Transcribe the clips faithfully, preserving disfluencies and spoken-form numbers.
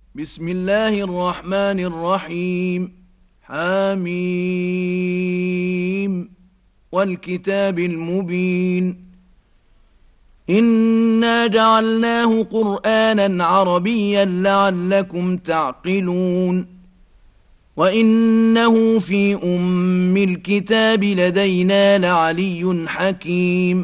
بسم الله الرحمن الرحيم. حميم والكتاب المبين. إنا جعلناه قرآنا عربيا لعلكم تعقلون. وإنه في أم الكتاب لدينا لعلي حكيم.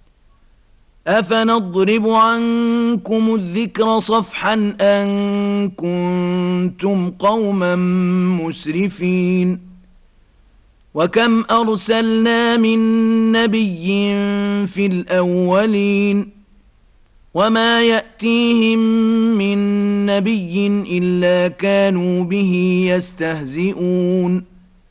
أفنضرب عنكم الذكر صفحا أن كنتم قوما مسرفين. وكم أرسلنا من نبي في الأولين وما يأتيهم من نبي إلا كانوا به يستهزئون.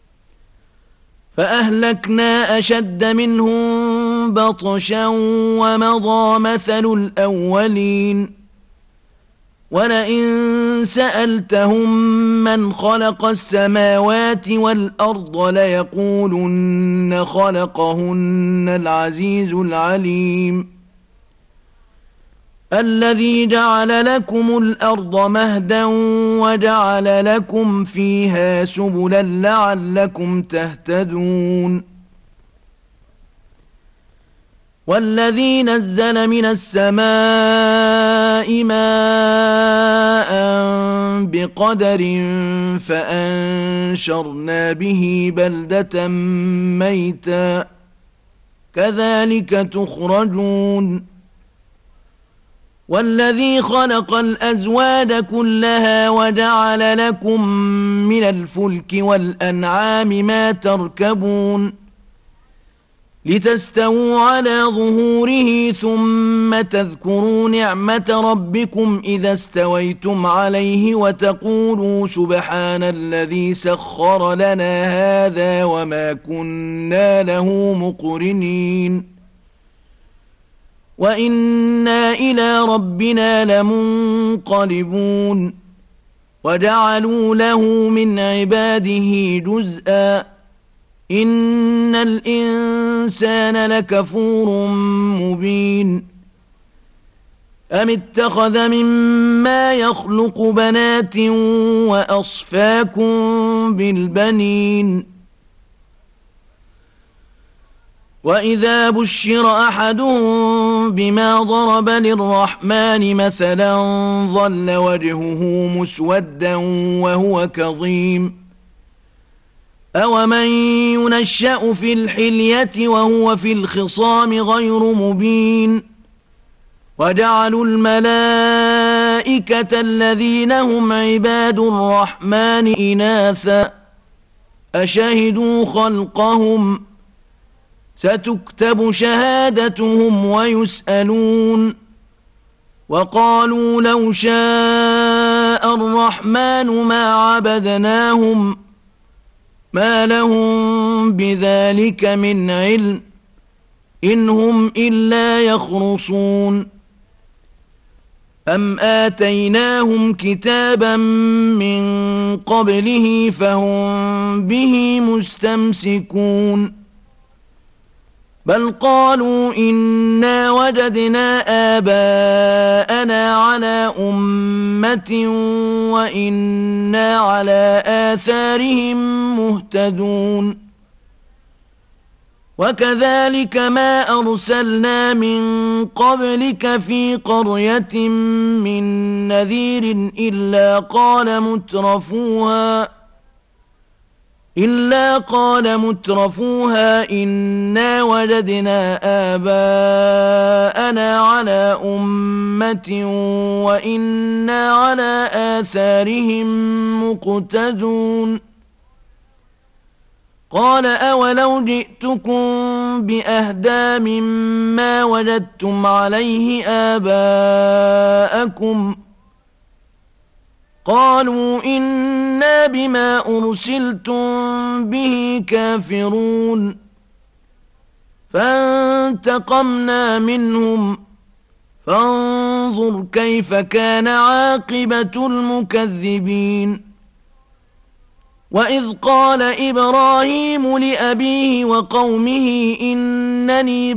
فأهلكنا أشد منهم بطشا ومضى مثل الأولين. ولئن سألتهم من خلق السماوات والأرض ليقولن خلقهن العزيز العليم. الذي جعل لكم الأرض مهدا وجعل لكم فيها سبلا لعلكم تهتدون. والذي نزل من السماء ماء بقدر فأنشرنا به بلدة ميتا كذلك تخرجون. والذي خلق الأزواج كلها وجعل لكم من الفلك والأنعام ما تركبون لتستووا على ظهوره ثم تذكروا نعمة ربكم إذا استويتم عليه وتقولوا سبحان الذي سخر لنا هذا وما كنا له مقرنين وإنا إلى ربنا لمنقلبون. وجعلوا له من عباده جزءا إن الإنسان لكفور مبين. أم اتخذ مما يخلق بنات وأصفاكم بالبنين. وإذا بشر أحدهم بما ضرب للرحمن مثلا ظل وجهه مسودا وهو كظيم. أومن ينشأ في الحلية وهو في الخصام غير مبين. وجعلوا الملائكة الذين هم عباد الرحمن إناثا أشهدوا خلقهم ستكتب شهادتهم ويسألون. وقالوا لو شاء الرحمن ما عبدناهم ما لهم بذلك من علم إن هم إلا يخرصون. أم آتيناهم كتابا من قبله فهم به مستمسكون. بل قالوا إنا وجدنا آباءنا على أمة وإنا على آثارهم مهتدون. وكذلك ما أرسلنا من قبلك في قرية من نذير إلا قال مترفوها إلا قال مترفوها إنا وجدنا آباءنا على أمة وإنا على آثارهم مقتدون. قال أولو جئتكم بأهدى مما وجدتم عليه آباءكم قالوا إنا بما أرسلتم به كافرون. فانتقمنا منهم فانظر كيف كان عاقبة المكذبين. وإذ قال إبراهيم لأبيه وقومه إنني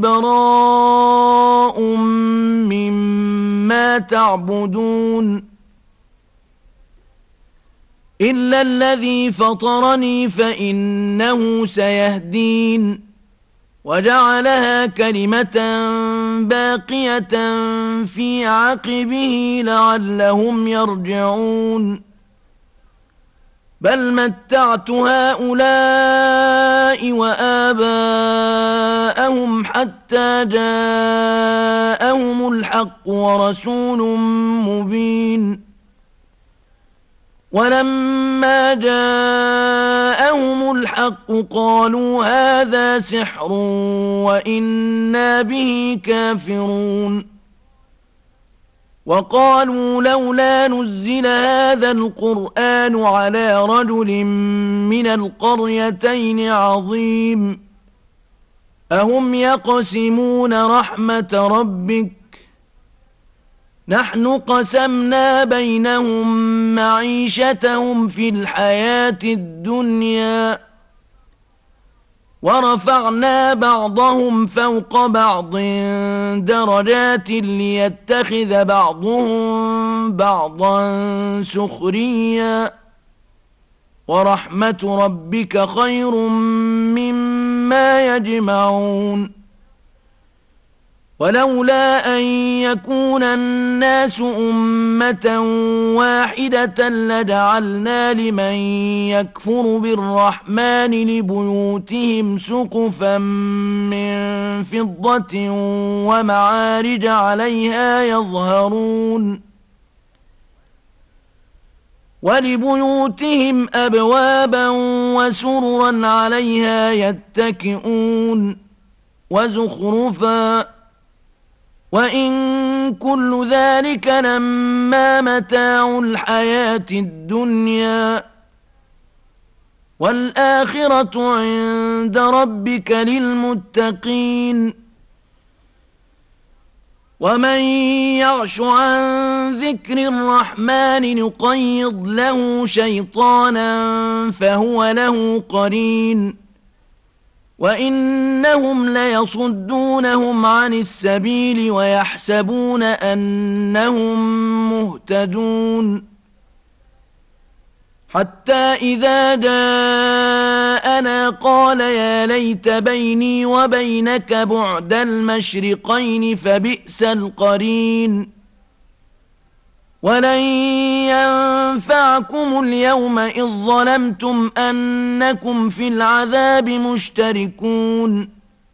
براء مما تعبدون إلا الذي فطرني فإنه سيهدين وجعلها كلمة باقية في عقبه لعلهم يرجعون بل متعت هؤلاء وآباءهم حتى جاءهم الحق ورسول مبين ولما جاءهم الحق قالوا هذا سحر وإنا به كافرون وقالوا لولا نزل هذا القرآن على رجل من القريتين عظيم أهم يقسمون رحمة ربك نحن قسمنا بينهم معيشتهم في الحياة الدنيا ورفعنا بعضهم فوق بعض درجات ليتخذ بعضهم بعضا سخريا ورحمة ربك خير مما يجمعون ولولا أن يكون الناس أمة واحدة لجعلنا لمن يكفر بالرحمن لبيوتهم سقفا من فضة ومعارج عليها يظهرون ولبيوتهم أبوابا وسررا عليها يتكئون وزخرفا وإن كل ذلك لما متاع الحياة الدنيا والآخرة عند ربك للمتقين ومن يعش عن ذكر الرحمن نقيض له شيطانا فهو له قرين وإنهم ليصدونهم عن السبيل ويحسبون أنهم مهتدون حتى إذا جاءنا قال يا ليت بيني وبينك بعد المشرقين فبئس القرين ولن ينفعكم اليوم إذ ظلمتم أنكم في العذاب مشتركون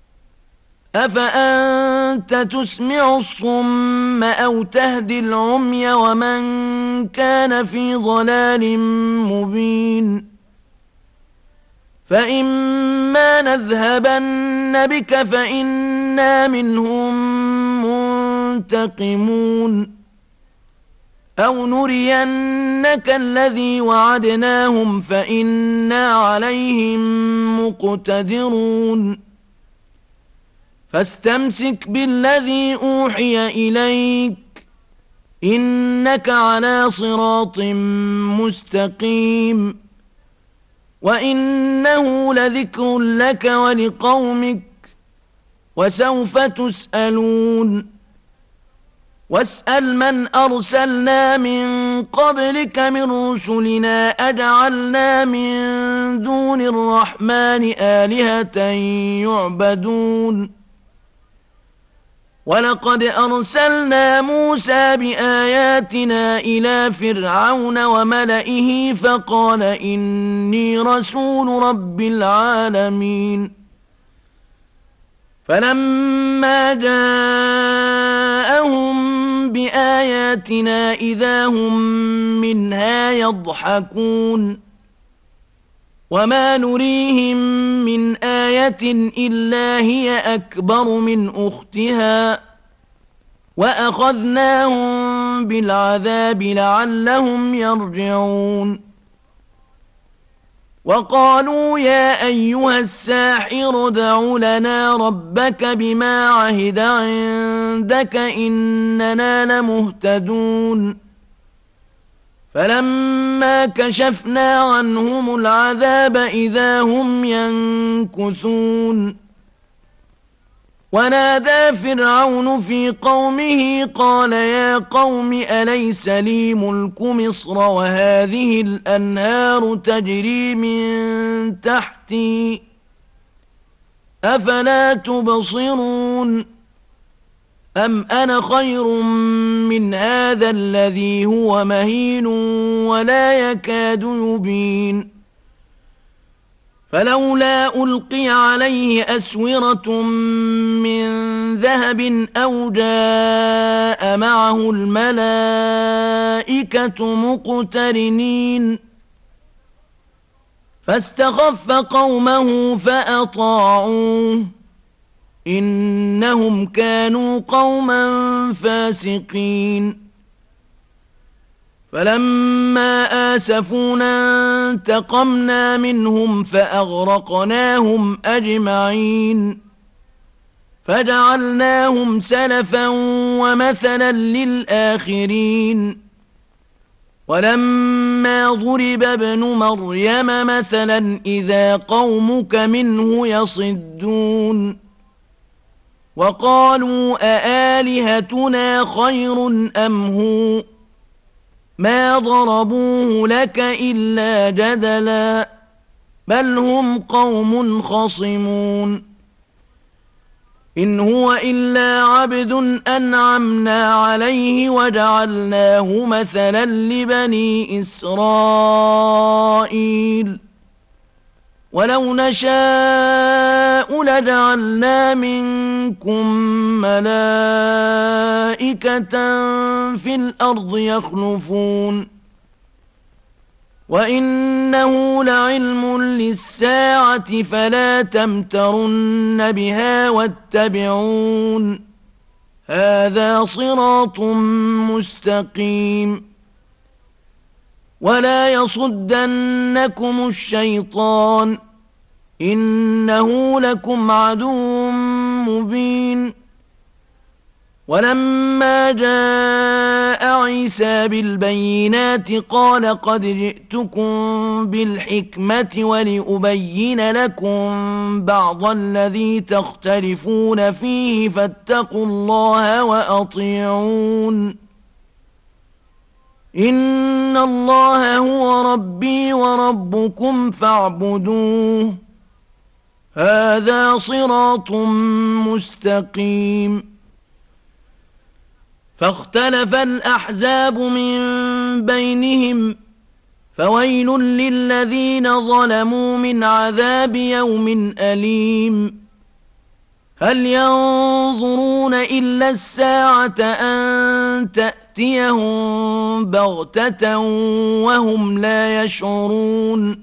أفأنت تسمع الصم أو تهدي العمي ومن كان في ضلال مبين فإما نذهبن بك فإنا منهم منتقمون أو نرينك الذي وعدناهم فإنا عليهم مقتدرون فاستمسك بالذي أوحي إليك إنك على صراط مستقيم وإنه لذكر لك ولقومك وسوف تسألون واسأل من أرسلنا من قبلك من رسلنا أجعلنا من دون الرحمن آلهة يعبدون ولقد أرسلنا موسى بآياتنا إلى فرعون وملئه فقال إني رسول رب العالمين فلما جاءهم بآياتنا إذا هم منها يضحكون وما نريهم من آية إلا هي أكبر من أختها وأخذناهم بالعذاب لعلهم يرجعون وقالوا يا أيها الساحر ادع لنا ربك بما عهد عندك إننا لمهتدون فلما كشفنا عنهم العذاب إذا هم ينكثون ونادى فرعون في قومه قال يا قوم أليس لي ملك مصر وهذه الأنهار تجري من تحتي أفلا تبصرون أم أنا خير من هذا الذي هو مهين ولا يكاد يبين فلولا ألقي عليه أسورة من ذهب أو جاء معه الملائكة مقترنين فاستخف قومه فأطاعوه إنهم كانوا قوما فاسقين فلما آسفونا انتقمنا منهم فأغرقناهم أجمعين فجعلناهم سلفا ومثلا للآخرين ولما ضرب ابن مريم مثلا إذا قومك منه يصدون وقالوا أآلهتنا خير أم هو ما ضربوه لك إلا جدلا بل هم قوم خصمون إن هو إلا عبد أنعمنا عليه وجعلناه مثلا لبني إسرائيل ولو نشاء لجعلنا منكم ملائكة في الأرض يخلفون وإنه لعلم للساعة فلا تمترن بها واتبعون هذا صراط مستقيم ولا يصدنكم الشيطان إنه لكم عدو مبين ولما جاء عيسى بالبينات قال قد جئتكم بالحكمة ولأبين لكم بعض الذي تختلفون فيه فاتقوا الله وأطيعون إن الله هو ربي وربكم فاعبدوه هذا صراط مستقيم فاختلف الأحزاب من بينهم فويل للذين ظلموا من عذاب يوم أليم هل ينظرون إلا الساعة أن تأتيهم بغتة وهم لا يشعرون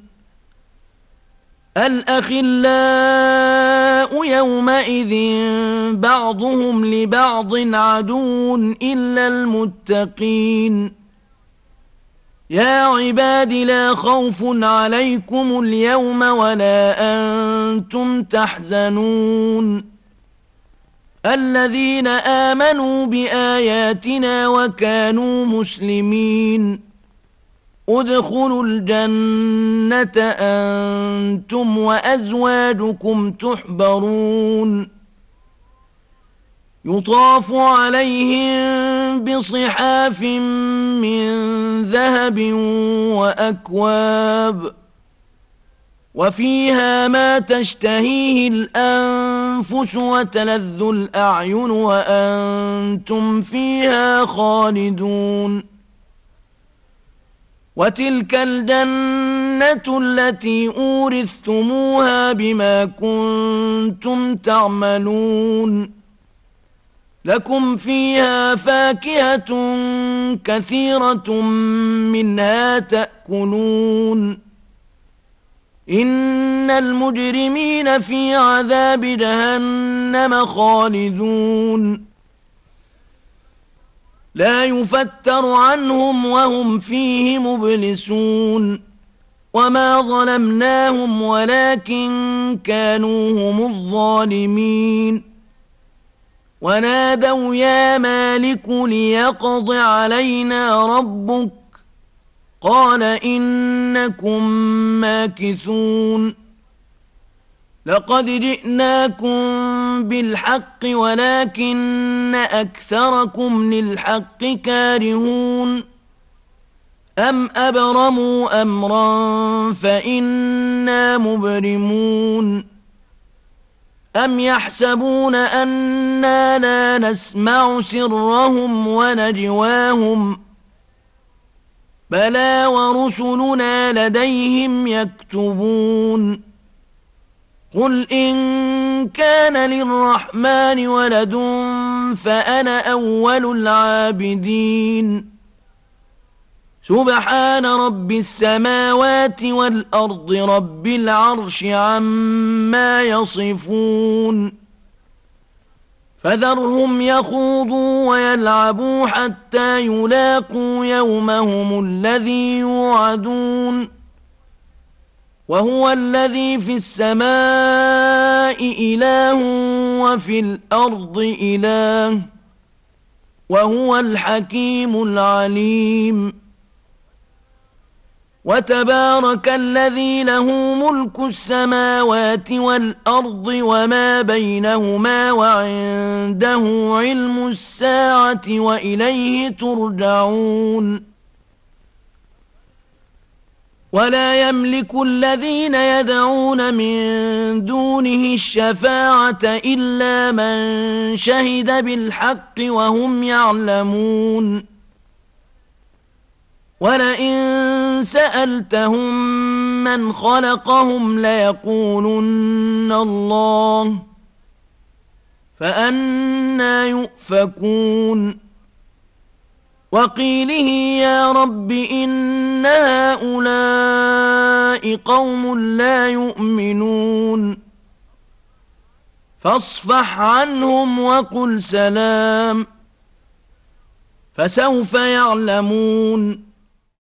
الأخلاء يومئذ بعضهم لبعض عدو إلا المتقين يا عباد لا خوف عليكم اليوم ولا أنتم تحزنون الذين آمنوا بآياتنا وكانوا مسلمين ادخلوا الجنة أنتم وأزواجكم تحبرون يطاف عليهم بصحاف من ذهب وأكواب وفيها ما تشتهيه الأنفس وتلذ الأعين وأنتم فيها خالدون وتلك الجنة التي أورثتموها بما كنتم تعملون لكم فيها فاكهة كثيرة منها تأكلون إن المجرمين في عذاب جهنم خالدون لا يفتر عنهم وهم فيه مبلسون وما ظلمناهم ولكن كانوا هم الظالمين ونادوا يا مالك ليقض علينا ربك قال إنكم ماكثون لقد جئناكم بالحق ولكن أكثركم للحق كارهون أم أبرموا أمرا فإنا مبرمون أم يحسبون أنا لا نسمع سرهم ونجواهم بلى ورسلنا لديهم يكتبون قل إن كان للرحمن ولد فأنا أول العابدين سبحان رب السماوات والأرض رب العرش عما يصفون فذرهم يخوضوا ويلعبوا حتى يلاقوا يومهم الذي يوعدون وهو الذي في السماء إله وفي الأرض إله وهو الحكيم العليم وتبارك الذي له ملك السماوات والأرض وما بينهما وعنده علم الساعة وإليه ترجعون ولا يملك الذين يدعون من دونه الشفاعة إلا من شهد بالحق وهم يعلمون ولئن سألتهم من خلقهم ليقولن الله فأنى يؤفكون وقيله يا رب إن هؤلاء قوم لا يؤمنون فاصفح عنهم وقل سلام فسوف يعلمون